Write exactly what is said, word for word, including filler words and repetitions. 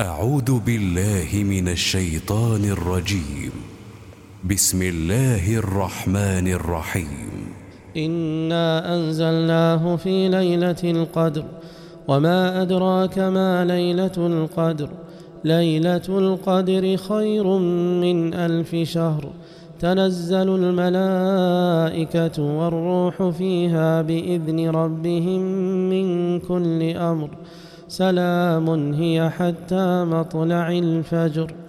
أعوذ بالله من الشيطان الرجيم. بسم الله الرحمن الرحيم. إنا أنزلناه في ليلة القدر وما أدراك ما ليلة القدر ليلة القدر خير من ألف شهر تنزل الملائكة والروح فيها بإذن ربهم من كل أمر سلام هي حتى مطلع الفجر.